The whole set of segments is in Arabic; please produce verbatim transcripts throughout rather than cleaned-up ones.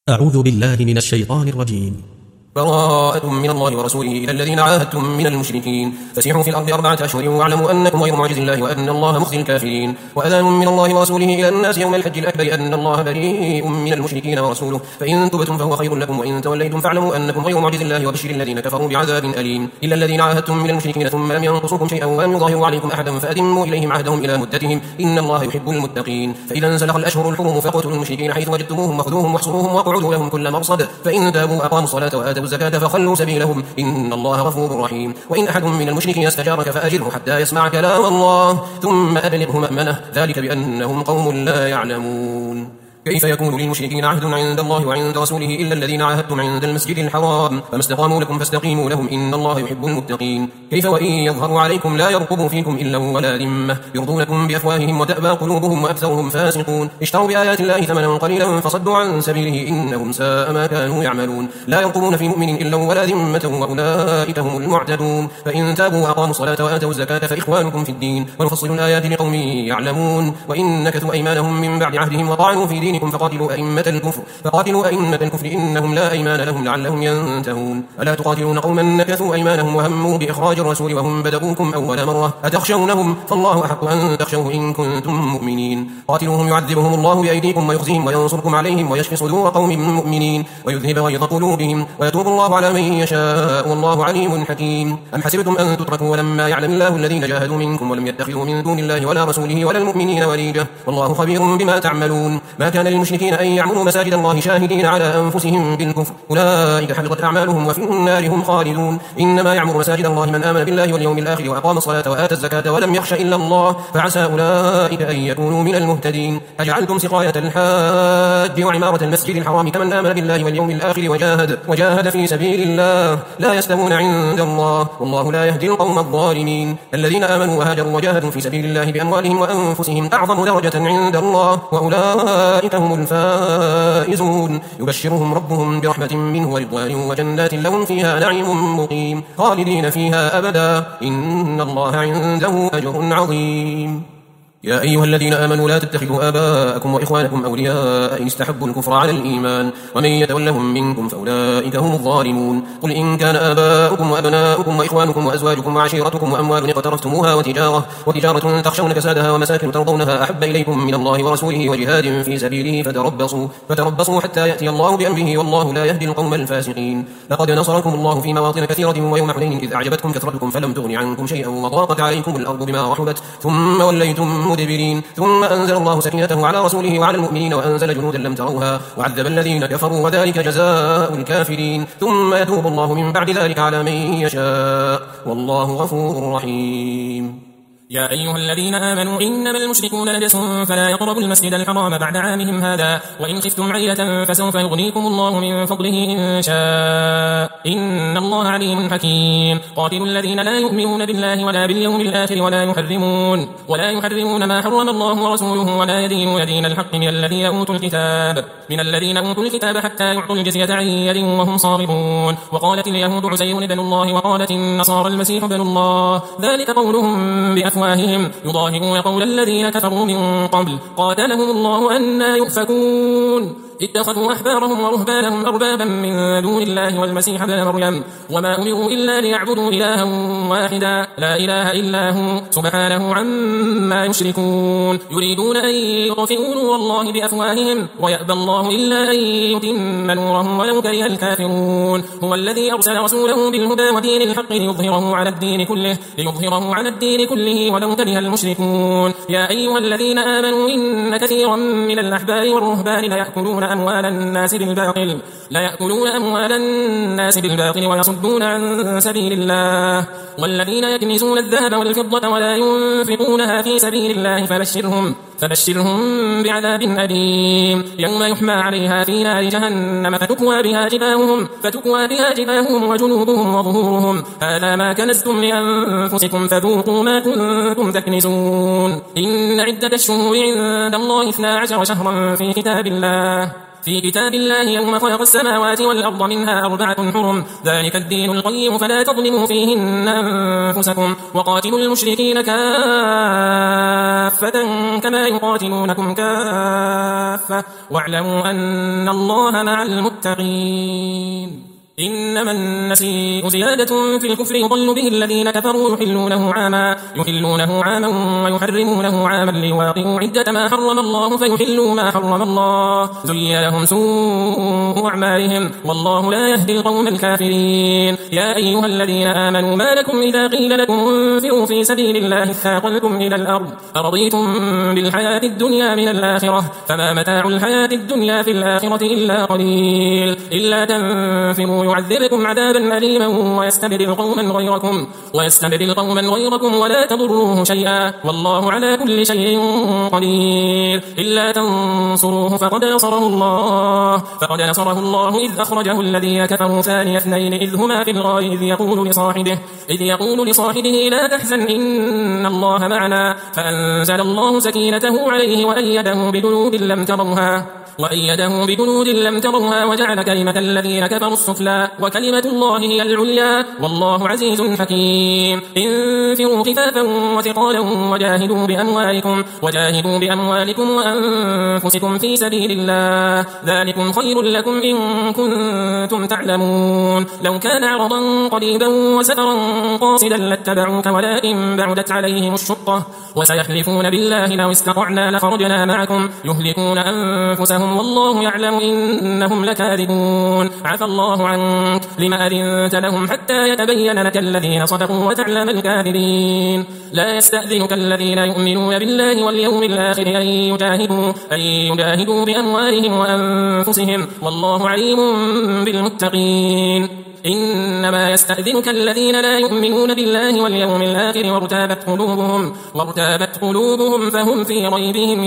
أعوذ بالله من الشيطان الرجيم. براءة من الله ورسوله إلى الذين عاهدتم من المشركين فسيحوا في الأرض أربعة أشهر واعلموا أنكم غير معجز الله وأن الله مخزي الكافرين. وأذان من الله ورسوله إلى الناس يوم الحج الأكبر أن الله بريء من المشركين ورسوله فإن تبتم فهو خير لكم وإن توليتم فاعلموا أنكم غير معجز الله وبشر الذين كفروا بعذاب أليم. إلا الذين عاهدتم من المشركين ثم لم ينقصوكم شيئا ولم يظاهروا عليكم أحدا فأتموا إليهم عهدهم إلى مدتهم إن الله يحب المتقين. فإذا انسلخ الأشهر الحرم فاقتلوا المشركين حيث وجدتموهم وخذوهم واحصروهم واقعدوا لهم كل مرصد فإن تابوا وأقاموا الصلاة وآتوا الزكاة فخلوا سبيلهم إن الله غفور رحيم. وإن أحد من المشركين استجارك فأجره حتى يسمع كلام الله ثم أبلغه مأمنه ذلك بأنهم قوم لا يعلمون. كيف يكون للمشركين عهد عند الله وعند رسوله إلا الذين عاهدتم عند المسجد الحرام فما استقاموا لكم فاستقيموا لهم إن الله يحب المتقين. كيف وإن يظهروا عليكم لا يرقبوا فيكم إلا ولا ذمة يرضونكم بأفواههم وتأبى قلوبهم وأكثرهم فاسقون. اشتروا بآيات الله ثمنا قليلا فصدوا عن سبيله إنهم ساء ما كانوا يعملون. لا يرقبون في مؤمن إلا ولا ذمة وأولئك هم المعتدون. فإن تابوا وأقاموا الصلاة وآتوا الزكاة فإخوانكم في الدين ونفصل الآيات لقوم يعلمون. وإن نكثوا أيمانهم من بعد عهدهم وطعنوا في دينكم فقاتلوا أئمة الكفر فقاتلوا أئمة الكفر إنهم لا أيمان لهم لعلهم ينتهون. ألا تقاتلون قوما نكثوا أيمانهم وهموا بإخراج الرسول وهم بدؤوكم أول مرة أتخشونهم فالله أحق أن تخشوه إن كنتم مؤمنين. قاتلوهم يعذبهم الله بأيديكم ويخزيهم وينصركم عليهم ويشفي صدور قوم مؤمنين ويذهب غيظ قلوبهم ويتوب الله على من يشاء والله عليم حكيم. أم حسبتم أن تتركوا ولما يعلم الله الذين جاهدوا منكم ولم يتخذوا من دون الله ولا رسوله ولا المؤمنين وليجة والله خبير بما تعملون. ما كان للمشركين أن يعمروا مساجد الله شاهدين على أنفسهم بالكفر أولئك حبطت أعمالهم وفي النار هم خالدون. إنما يعمر مساجد الله من آمن بالله واليوم الآخر وأقام الصلاة وآتى الزكاة ولم يخش إلا الله فعسى أولئك أن يكونوا من المهتدين. أجعلتم سقاية الحاج وعمارة المسجد الحرام كمن آمن بالله واليوم الآخر وجاهد, وجاهد في سبيل الله لا يستوون عند الله والله لا يهدي القوم الظالمين. الذين آمنوا وهاجروا وجاهدوا في سبيل الله بأموالهم وأنفسهم أعظم درجة عند الله وأولئك هم الفائزون. يبشرهم ربهم برحمة منه ورضوان وجنات لهم فيها نعيم مقيم خالدين فيها أبدا إن الله عنده أجر عظيم. يا أيها الذين آمنوا لا تتخذوا آباءكم وإخوانكم أولياء إن استحبوا الكفر على الإيمان ومن يتولهم منكم فأولئك هم الظالمون. قل إن كان آباؤكم وأبناؤكم وإخوانكم وأزواجكم وعشيرتكم وأموال اقترفتموها وتجارة, وتجارة تخشون كسادها ومساكن ترضونها أحب إليكم من الله ورسوله وجهاد في سبيله فتربصوا, فتربصوا حتى يأتي الله بأمره والله لا يهدي القوم الفاسقين. لقد نصركم الله في مواطن كثيرة ويوم حنين إذ أعجبتكم كثرتكم فلم تغن عنكم شيئا وضاقت عليكم الأرض بما رحبت ثم وليتم مدبرين ثم أنزل الله سكينته على رسوله وعلى المؤمنين وأنزل جنودا لم تروها وعذب الذين كفروا وذلك جزاء الكافرين ثم يتوب الله من بعد ذلك على من يشاء والله غفور رحيم. يا أيها الذين آمنوا إنما المشركون نجس فلا يقربوا المسجد الحرام بعد عامهم هذا وإن خفتم عيلة فسوف يغنيكم الله من فضله إن شاء إن الله عليم حكيم. قاتلوا الذين لا يؤمنون بالله ولا باليوم الآخر ولا يحرمون ولا يحرمون ما حرم الله ورسوله ولا يدينون دين الحق من الذين أوتوا الكتاب من الذين أوتوا الكتاب حتى يعطوا الجزية عن يد وهم صاغرون. وقالت اليهود عزير ابن الله وقالت النصارى المسيح ابن الله ذلك قولهم بأفواههم يضاهئون قول الذين كفروا من قبل قاتلهم الله أنى يؤفكون. اتخذوا أحبارهم ورهبانهم أربابا من دون الله والمسيح ابن مريم وما أمروا إلا ليعبدوا إلها واحدا لا إله إلا هو سبحانه عما يشركون. يريدون أن يطفئوا نور الله بأفواههم ويأبى الله إلا أن يتم نوره ولو كره الكافرون. هو الذي أرسل رسوله بالهدى ودين الحق ليظهره على الدين كله ليظهره على الدين كله ولو كره المشركون. يا أيها الذين آمنوا إن كثيرا من الأحبار والرهبان ليأكلون أموال الناس بالباطل لا يأكلون أموال الناس بالباطل ويصدون عن سبيل الله والذين يكنزون الذهب والفضة ولا ينفقونها في سبيل الله فبشرهم فبشرهم بعذاب أليم يوم يحمى عليها في نار جهنم فتكوى بها جباههم فتكوى بها جباههم وجنوبهم وظهورهم هذا ما كنزتم لأنفسكم فذوقوا ما كنتم تكنزون. إن عدة الشهور عند الله اثنا عشر شهرا في كتاب الله في كتاب الله يوم خلق السماوات والأرض منها أربعة حرم ذلك الدين القيم فلا تظلموا فيهن أنفسكم وقاتلوا المشركين كافة كما يقاتلونكم كافة واعلموا أن الله مع المتقين. إنما النسيء زيادة في الكفر يضل به الذين كفروا يحلونه عاما يحلونه عاما ويحرمونه عاما ليواقعوا عدة ما حرم الله فيحلوا ما حرم الله زين لهم سوء أعمالهم والله لا يهدي القوم الكافرين. يا أيها الذين آمنوا ما لكم إذا قيل لكم انفروا في سبيل الله اثاقلتم إلى الأرض أرضيتم بالحياة الدنيا من الآخرة فما متاع الحياة الدنيا في الآخرة إلا قليل إلا تنفروا يعذبكم عذابا أليما ويستبدل قوما غيركم ويستبدل قوما غيركم ولا تضروه شيئا والله على كل شيء قدير. إلا تنصروه فقد نصره الله فقد نصره الله إذ أخرجه الذين كفروا ثاني اثنين إذ هما في الغار إذ يقول لصاحبه إذ يقول لصاحبه لا تحزن إن الله معنا فأنزل الله سكينته عليه وأيده بجنود لم تروها وأيده بجنود لم تروها وجعل كلمة الذين كفروا السفلى وكلمة الله هي العليا والله عزيز حكيم. انفروا خفافا وثقالا وجاهدوا بأموالكم وجاهدوا بأموالكم وأنفسكم في سبيل الله ذلكم خير لكم إن كنتم تعلمون. لو كان عرضا قريبا وسفرا قاصدا لاتبعوك ولكن بعدت عليهم الشقة وسيحلفون بالله لو استطعنا لخرجنا معكم يهلكون أنفسهم والله يعلم إنهم لكاذبون. عفى الله عنك لما أذنت لهم حتى يتبين لك الذين صدقوا وتعلم الكاذبين. لا يستأذنك الذين يؤمنون بالله واليوم الآخر أن يجاهدوا, أن يجاهدوا بأموالهم وأنفسهم والله عليم بالمتقين. إنما يستأذنك الذين لا يؤمنون بالله واليوم الآخر وارتابت قلوبهم, وارتابت قلوبهم فهم في ريبهم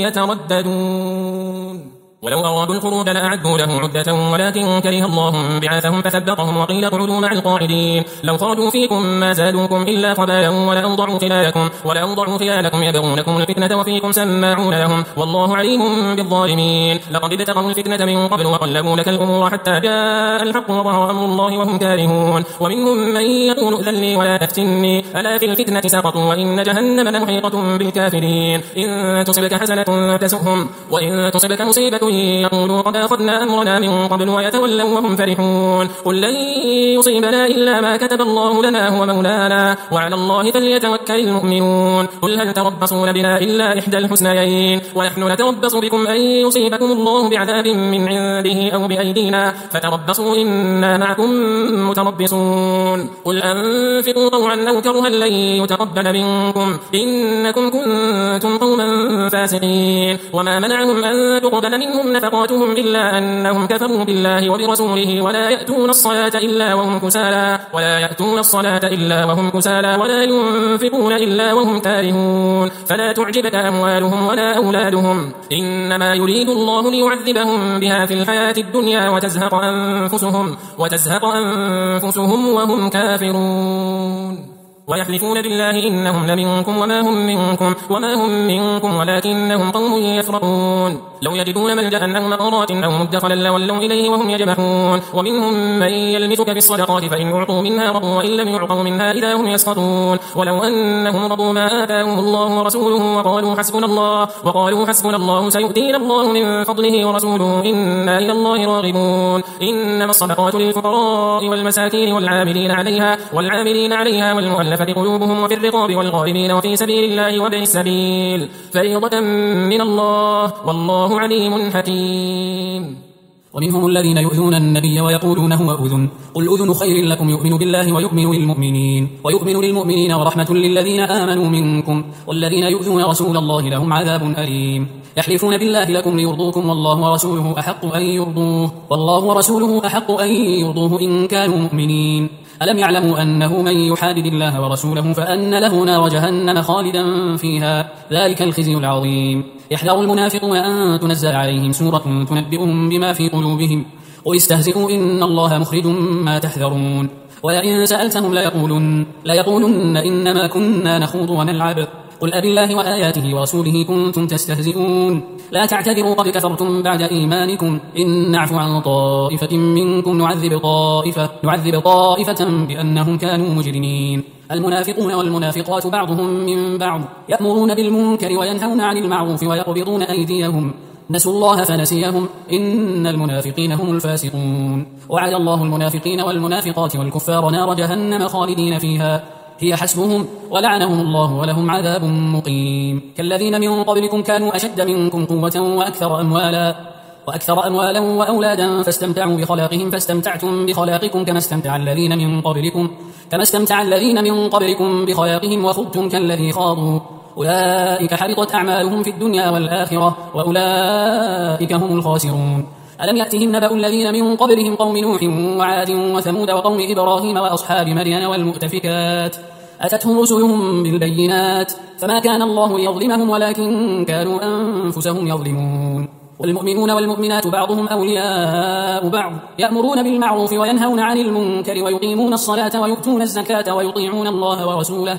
يترددون. ولو أرادوا الخروج لأعدوا له عدة ولكن كره الله بعاثهم فثبطهم وقيل اقعدوا مع القاعدين. لو خرجوا فيكم ما زادوكم إلا خبالا ولأوضعوا خلالكم ولأوضعوا خلالكم يبغونكم الفتنة وفيكم سماعون لهم والله عليم بالظالمين. لقد ابتغوا الفتنة من قبل وقلبوا لك الأمور حتى جاء الحق وظهر أمر الله وهم كارهون. ومنهم من يقول ائذن لي ولا تفتني ألا في الفتنة سقطوا وإن جهنم لمحيطة بالكافرين. إن تصبك حسنة تسؤهم وإن تصبك مصيبة يقولوا قد أخذنا أمرنا من قبل ويتولوا وهم فرحون. قل لن يصيبنا إلا ما كتب الله لنا هو مولانا وعلى الله فليتوكل المؤمنون. قل هل تربصون بنا إلا إحدى الحسنيين ونحن نتربص بكم أن يصيبكم الله بعذاب من عنده أو بأيدينا فتربصوا إنا معكم متربصون. قل أنفقوا طوعا أو كرها لن يتقبل منكم إنكم كنتم قوما فاسقين. وما منعهم أن تقبل منهم نفقاتهم إلا أنهم كفروا بالله وبرسوله ولا يأتون الصلاة إلا وهم كسالى ولا يأتون الصلاة إلا وهم كسالى ولا ينفقون إلا وهم كارهون. فلا تعجبك أموالهم ولا أولادهم إنما يريد الله ليعذبهم بها في الحياة الدنيا وتزهق أنفسهم وتزهق أنفسهم وهم كافرون. ويحلفون بالله إنهم لمنكم وما هم منكم وما هم منكم ولكنهم قوم يفرقون. لو يجدون ملجأ أو مغارات أو مدخلا لولوا إليه وهم يجمحون. ومنهم من يلمسك في الصدقات فإن أعطوا منها رضوا وإن لم يعطوا منها إذا هم يسخطون. ولو أنهم رضوا ما آتاهم الله ورسوله وقالوا حسبنا الله وقالوا حسبنا الله سيؤتينا الله من فضله ورسوله إنا إلى الله راغبون. إنما الصدقات للفقراء والمساكين والعاملين عليها والعاملين عليها والمؤلفة قلوبهم وفي الرقاب والغارمين وفي سبيل الله وابن السبيل فريضة من الله والله عليم حكيم. ومنهم الذين يؤذون النبي ويقولون هو أذن قل أذن خير لكم يؤمن بالله ويؤمن للمؤمنين ويؤمن للمؤمنين ورحمة للذين آمنوا منكم والذين يؤذون رسول الله لهم عذاب أليم. يحلفون بالله لكم ليرضوكم والله ورسوله أحق أن يرضوه والله ورسوله أحق أن يرضوه إن كانوا مؤمنين. ألم يعلموا أنه من يحادد الله ورسوله فأن له نار جهنم خالدا فيها ذلك الخزي العظيم. يحذر المنافقون أن تنزل عليهم سورة تنبئهم بما في قلوبهم قل استهزئوا إن الله مخرج ما تحذرون. ولئن سألتهم ليقولن, ليقولن إنما كنا نخوض ونلعب قل أبالله وآياته ورسوله كنتم تستهزئون لا تعتذروا قد كفرتم بعد إيمانكم إن نعفو عن طائفة منكم نعذب طائفة, نعذب طائفة بأنهم كانوا مجرمين المنافقون والمنافقات بعضهم من بعض يأمرون بالمنكر وينهون عن المعروف ويقبضون أيديهم نسوا الله فنسيهم إن المنافقين هم الفاسقون وعد الله المنافقين والمنافقات والكفار نار جهنم خالدين فيها هي حسبهم ولعنهم الله ولهم عذاب مقيم كالذين من قبلكم كانوا أشد منكم قوة وأكثر أموالا وأكثر أموالا وأولادا فاستمتعوا بخلاقهم فاستمتعتم بخلاقكم كما استمتع الذين من قبلكم كما استمتع الذين من قبلكم بخلاقهم وخضتم كالذي خاضوا أولئك حبطت أعمالهم في الدنيا والآخرة وأولئك هم الخاسرون ألم يأتهم نبأ الذين من قبلهم قوم نوح وعاد وثمود وقوم إبراهيم وأصحاب مدين والمؤتفكات أتتهم رسلهم بالبينات فما كان الله ليظلمهم ولكن كانوا أنفسهم يظلمون والمؤمنون والمؤمنات بعضهم أولياء بعض يأمرون بالمعروف وينهون عن المنكر ويقيمون الصلاة ويؤتون الزكاة ويطيعون الله ورسوله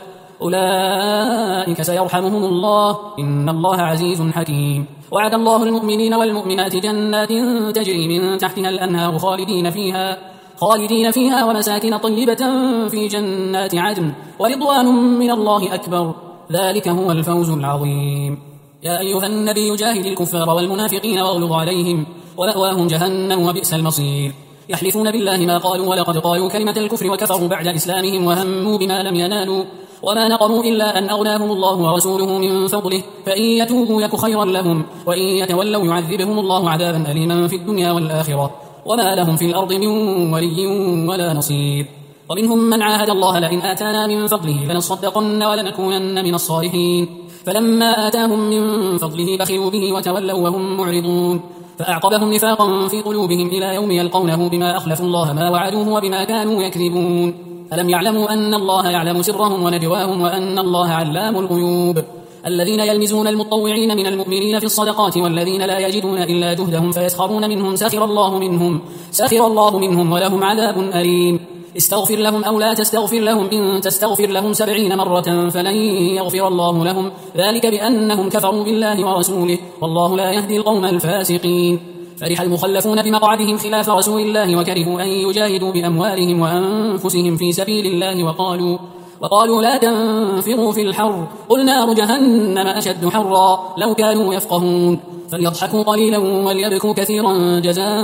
أولئك سيرحمهم الله إن الله عزيز حكيم وعد الله المؤمنين والمؤمنات جنات تجري من تحتها الأنهار خالدين فيها خالدين فيها ومساكن طيبة في جنات عدن ورضوان من الله أكبر ذلك هو الفوز العظيم يا أيها النبي جاهد الكفار والمنافقين واغلظ عليهم ومأواهم جهنم وبئس المصير يحلفون بالله ما قالوا ولقد قالوا كلمة الكفر وكفروا بعد إسلامهم وهموا بما لم ينالوا وما نقموا إلا أن أغناهم الله ورسوله من فضله فإن يتوبوا يك خيرا لهم وإن يتولوا يعذبهم الله عذابا أليما في الدنيا والآخرة وما لهم في الأرض من ولي ولا نصير ومنهم من عاهد الله لئن آتانا من فضله لنصدقن ولنكونن من الصالحين فلما آتاهم من فضله بخلوا به وتولوا وهم معرضون فأعقبهم نفاقا في قلوبهم إلى يوم يلقونه بما أخلفوا الله ما وعدوه وبما كانوا يكذبون ألم يعلموا أن الله يعلم سرهم ونجواهم وأن الله علام الغيوب الذين يلمزون المطوعين من المؤمنين في الصدقات والذين لا يجدون إلا جهدهم فيسخرون منهم سخر الله منهم سخر الله منهم ولهم عذاب أليم استغفر لهم أو لا تستغفر لهم إن تستغفر لهم سبعين مرة فلن يغفر الله لهم ذلك بأنهم كفروا بالله ورسوله والله لا يهدي القوم الفاسقين فرح المخلفون بمقعدهم خلاف رسول الله وكرهوا أن يجاهدوا بأموالهم وأنفسهم في سبيل الله وقالوا وقالوا لا تنفروا في الحر قل نار جهنم أشد حرا لو كانوا يفقهون فليضحكوا قليلا وليبكوا كثيرا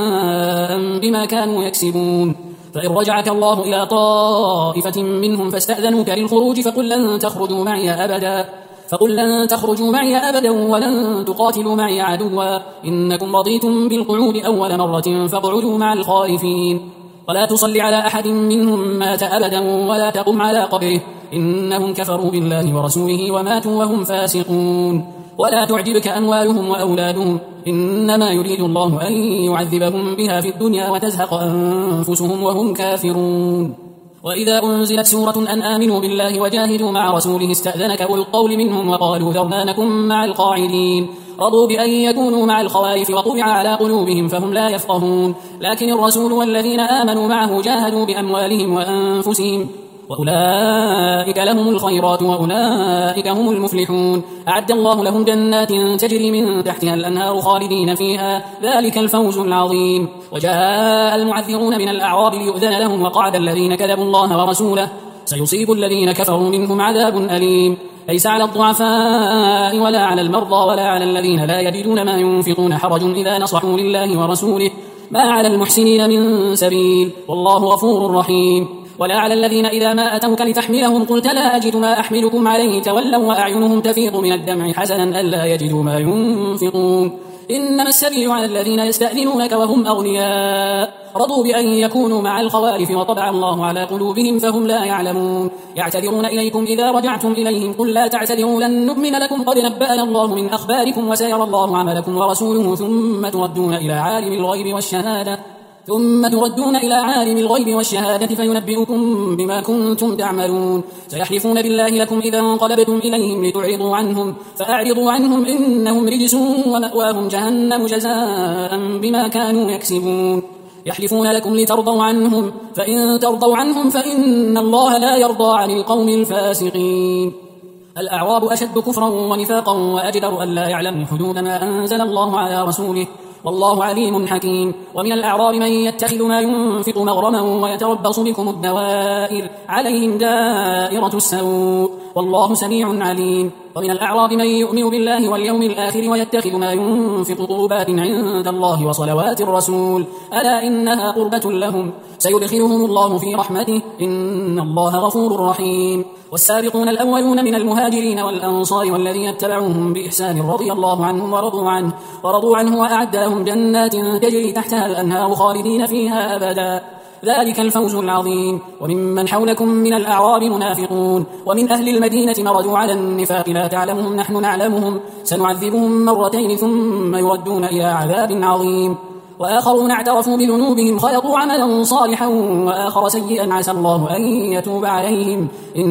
جزاء بما كانوا يكسبون فإن رجعك الله إلى طائفة منهم فاستأذنوك للخروج فقل لن تخرجوا معي أبدا فقل لن تخرجوا معي أبدا ولن تقاتلوا معي عدوا إنكم رضيتم بالقعود أول مرة فاقعدوا مع الخالفين ولا تصل على أحد منهم مات أبدا ولا تقم على قبره إنهم كفروا بالله ورسوله وماتوا وهم فاسقون ولا تعجبك أموالهم وأولادهم إنما يريد الله أن يعذبهم بها في الدنيا وتزهق أنفسهم وهم كافرون وإذا أنزلت سورة أن آمنوا بالله وجاهدوا مع رسوله استأذنك أولو القول منهم وقالوا ذرنا نكن مع القاعدين رضوا بأن يكونوا مع الخوارف وطبع على قلوبهم فهم لا يفقهون لكن الرسول والذين آمنوا معه جاهدوا بأموالهم وأنفسهم وأولئك لهم الخيرات وأولئك هم المفلحون أعد الله لهم جنات تجري من تحتها الأنهار خالدين فيها ذلك الفوز العظيم وجاء المعذرون من الأعراب ليؤذن لهم وقعد الذين كذبوا الله ورسوله سيصيب الذين كفروا منهم عذاب أليم ليس على الضعفاء ولا على المرضى ولا على الذين لا يجدون ما ينفقون حرج إذا نصحوا لله ورسوله ما على المحسنين من سبيل والله غفور رحيم ولا على الذين إذا ما أتوك لتحملهم قلت لا أجد ما أحملكم عليه تولوا وأعينهم تفيض من الدمع حزنا ألا يجدوا ما ينفقون إنما السبيل على الذين يستأذنونك وهم أغنياء رضوا بأن يكونوا مع الخوارف وطبع الله على قلوبهم فهم لا يعلمون يعتذرون إليكم إذا رجعتم إليهم قل لا تعتذروا لن نؤمن لكم قد نبأنا الله من أخباركم وسيرى الله عملكم ورسوله ثم تردون إلى عالم الغيب والشهادة ثم تردون إلى عالم الغيب والشهادة فينبئكم بما كنتم تعملون سيحلفون بالله لكم إذا انقلبتم إليهم لتعرضوا عنهم فأعرضوا عنهم إنهم رجس ومأواهم جهنم جزاء بما كانوا يكسبون يحلفون لكم لترضوا عنهم فإن ترضوا عنهم فإن الله لا يرضى عن القوم الفاسقين الأعراب أشد كفرا ونفاقا وأجدر أن لا يعلموا حدود ما أنزل الله على رسوله والله عليم حكيم. ومن الأعراب من يتخذ ما ينفق مغرما ويتربص بكم الدوائر عليهم دائرة السوء والله سميع عليم. ومن الأعراب من يؤمن بالله واليوم الآخر ويتخذ ما ينفق قربات عند الله وصلوات الرسول ألا إنها قربة لهم سيدخلهم الله في رحمته إن الله غفور رحيم. والسابقون الأولون من المهاجرين والأنصار والذين اتبعوهم بإحسان رضي الله عنهم ورضوا عنه ورضوا عنه وأعد لهم جنات تجري تحتها الأنهار خالدين فيها أبدا ذلك الفوز العظيم. وممن حولكم من الأعراب منافقون ومن أهل المدينة مردوا على النفاق لا تعلمهم نحن نعلمهم سنعذبهم مرتين ثم يردون إلى عذاب عظيم. وآخرون اعترفوا بذنوبهم خلطوا عملا صالحا وآخر سيئا عسى الله أن يتوب عليهم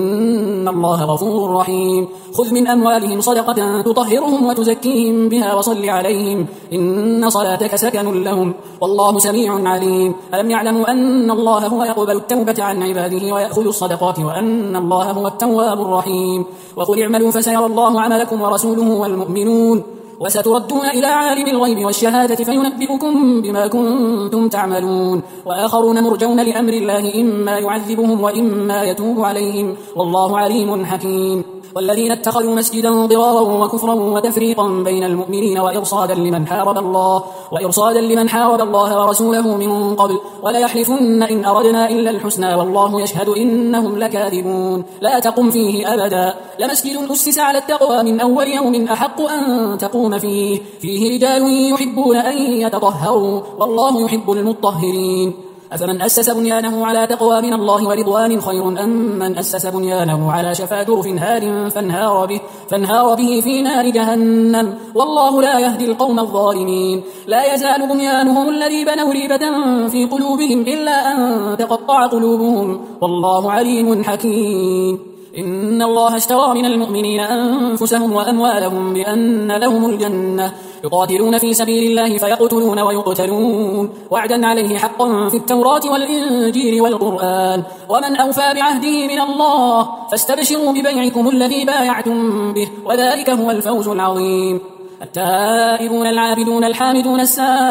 إن الله غفور رحيم. خذ من أموالهم صدقة تطهرهم وتزكيهم بها وصل عليهم إن صلاتك سكن لهم والله سميع عليم. ألم يعلموا أن الله هو يقبل التوبة عن عباده ويأخذ الصدقات وأن الله هو التواب الرحيم. وقل اعملوا فسيرى الله عملكم ورسوله والمؤمنون وستردون إلى عالم الغيب والشهادة فينبئكم بما كنتم تعملون. وآخرون مرجون لأمر الله إما يعذبهم وإما يتوب عليهم والله عليم حكيم. والذين اتخذوا مسجدا ضرارا وكفرا وتفريقا بين المؤمنين وإرصادا لمن حارب الله وإرصادا لمن حارب الله ورسوله من قبل ولا يحلفن إن أردنا إلا الحسنى والله يشهد إنهم لكاذبون. لا تقم فيه أبدا لمسجد أسس على التقوى من أول يوم أحق أن تقوم فيه فيه رجال يحبون أن يتطهروا والله يحب المطهرين. أفمن أسس بنيانه على تقوى من الله ورضوان خير أم من أسس بنيانه على شفا جرف هار فانهار به, فانهار به في نار جهنم والله لا يهدي القوم الظالمين. لا يزال بنيانهم الذي بنوا ريبة في قلوبهم إلا أن تقطع قلوبهم والله عليم حكيم. إن الله اشترى من المؤمنين أنفسهم وأموالهم بأن لهم الجنة يقاتلون في سبيل الله فيقتلون ويقتلون وعدا عليه حقا في التوراة والإنجيل والقرآن ومن أوفى بعهده من الله فاستبشروا ببيعكم الذي بايعتم به وذلك هو الفوز العظيم. التائبون العابدون الحامدون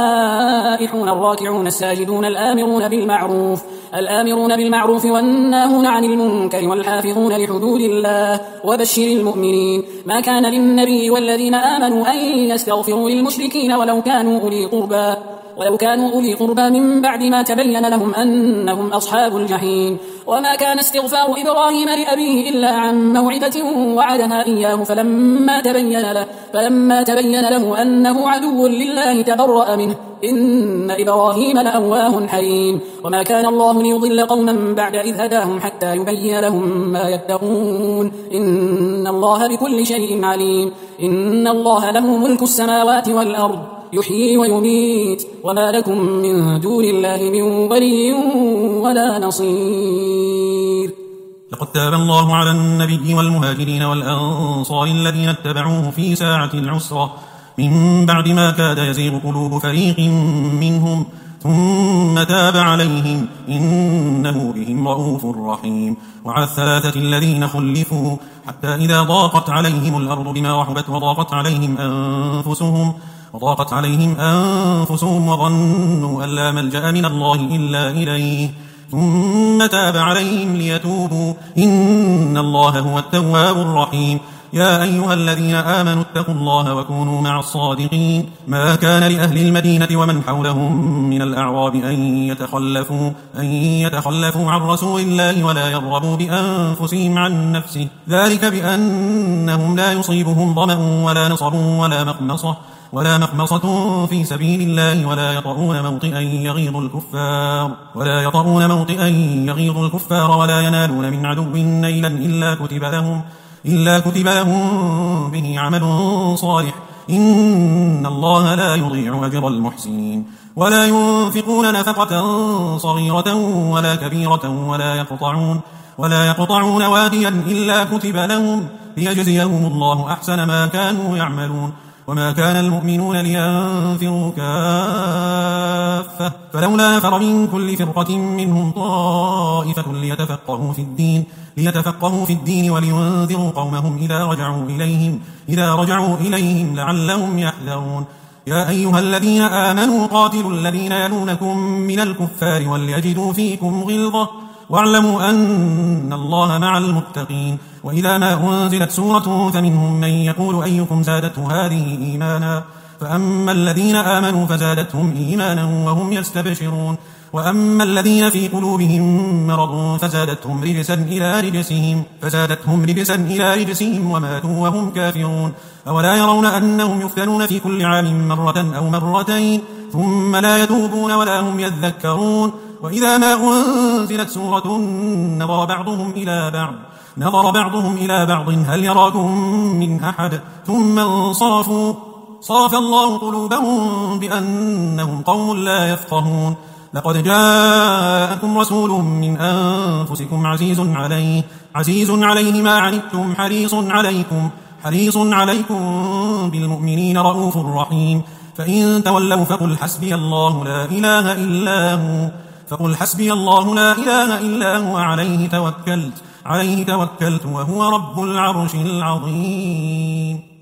السائحون الراكعون الساجدون الآمرون بالمعروف الآمرون بالمعروف والناهون عن المنكر والحافظون لحدود الله وبشر المؤمنين. ما كان للنبي والذين آمنوا أن يستغفروا للمشركين ولو كانوا أولي قربى ولو كانوا أولي قربى من بعد ما تبين لهم أنهم أصحاب الجحيم. وما كان استغفار إبراهيم لأبيه إلا عن موعدة وعدها إياه فلما تبين له, فلما تبين له أنه عدو لله تبرأ منه إن إبراهيم لأواه حليم. وما كان الله ليضل قوما بعد إذ هداهم حتى يبين لهم ما يتقون إن الله بكل شيء عليم. إن الله له ملك السماوات والأرض يحيي ويميت وما لكم من دون الله من ولي ولا نصير. لقد تاب الله على النبي والمهاجرين والأنصار الذين اتبعوه في ساعة العسرة من بعد ما كاد يزيغ قلوب فريق منهم ثم تاب عليهم إنه بهم رؤوف رحيم. وعلى الثلاثة الذين خلفوا حتى إذا ضاقت عليهم الأرض بما رحبت وضاقت عليهم أنفسهم وضاقت عليهم أنفسهم وظنوا أن لا ملجأ من الله إلا إليه ثم تاب عليهم ليتوبوا إن الله هو التواب الرحيم. يا أيها الذين آمنوا اتقوا الله وكونوا مع الصادقين. ما كان لأهل المدينة ومن حولهم من الأعراب أن يتخلفوا, أن يتخلفوا عن رسول الله ولا يرغبوا بأنفسهم عن نفسه ذلك بأنهم لا يصيبهم ظمأ ولا نصر ولا مخمصة ولا مخمصة في سبيل الله ولا يطؤون موطئا يغيظ الكفار ولا يطؤون موطئا يغيظ الكفار ولا ينالون من عدو نيلا إلا كتب لهم إلا كتب لهم به عمل صالح إن الله لا يضيع أجر المحسنين. ولا ينفقون نفقة صغيرة ولا كبيرة ولا يقطعون ولا يقطعون واديا إلا كتب لهم ليجزيهم الله أحسن ما كانوا يعملون وما كان المؤمنون لينفروا كافة فلولا نفر من كل فرقة منهم طائفة ليتفقهوا في الدين ليتفقهوا في الدين ولينذروا قومهم إذا رجعوا إليهم إذا رجعوا إليهم لعلهم يحذرون. يا أيها الذين آمنوا قاتلوا الذين يلونكم من الكفار وليجدوا فيكم غلظة واعلموا أن الله مع المتقين. وإذا ما أنزلت سورة فمنهم من يقول أيكم زادته هذه إيمانا فأما الذين آمنوا فزادتهم إيمانا وهم يستبشرون وأما الذين في قلوبهم مرض فزادتهم رجسا إلى رجسهم فزادتهم رجسا إلى رجسهم وماتوا وهم كافرون. أولا يرون أنهم يفتنون في كل عام مرة أو مرتين ثم لا يتوبون ولا هم يذكرون. وإذا ما أنزلت سورة نظر بعضهم إلى بعض نظر بعضهم إلى بعض هل يراكم من أحد ثم انصرفوا صرف الله قلوبهم بأنهم قوم لا يفقهون. لقد جاءكم رسول من أنفسكم عزيز عليه عزيز عليه ما عنتم حريص عليكم حريص عليكم بالمؤمنين رؤوف رحيم. فإن تولوا فقل حسبي الله لا إله إلا هو فقل حسبي الله لا إله إلا هو عليه توكلت عليه توكلت وهو رب العرش العظيم.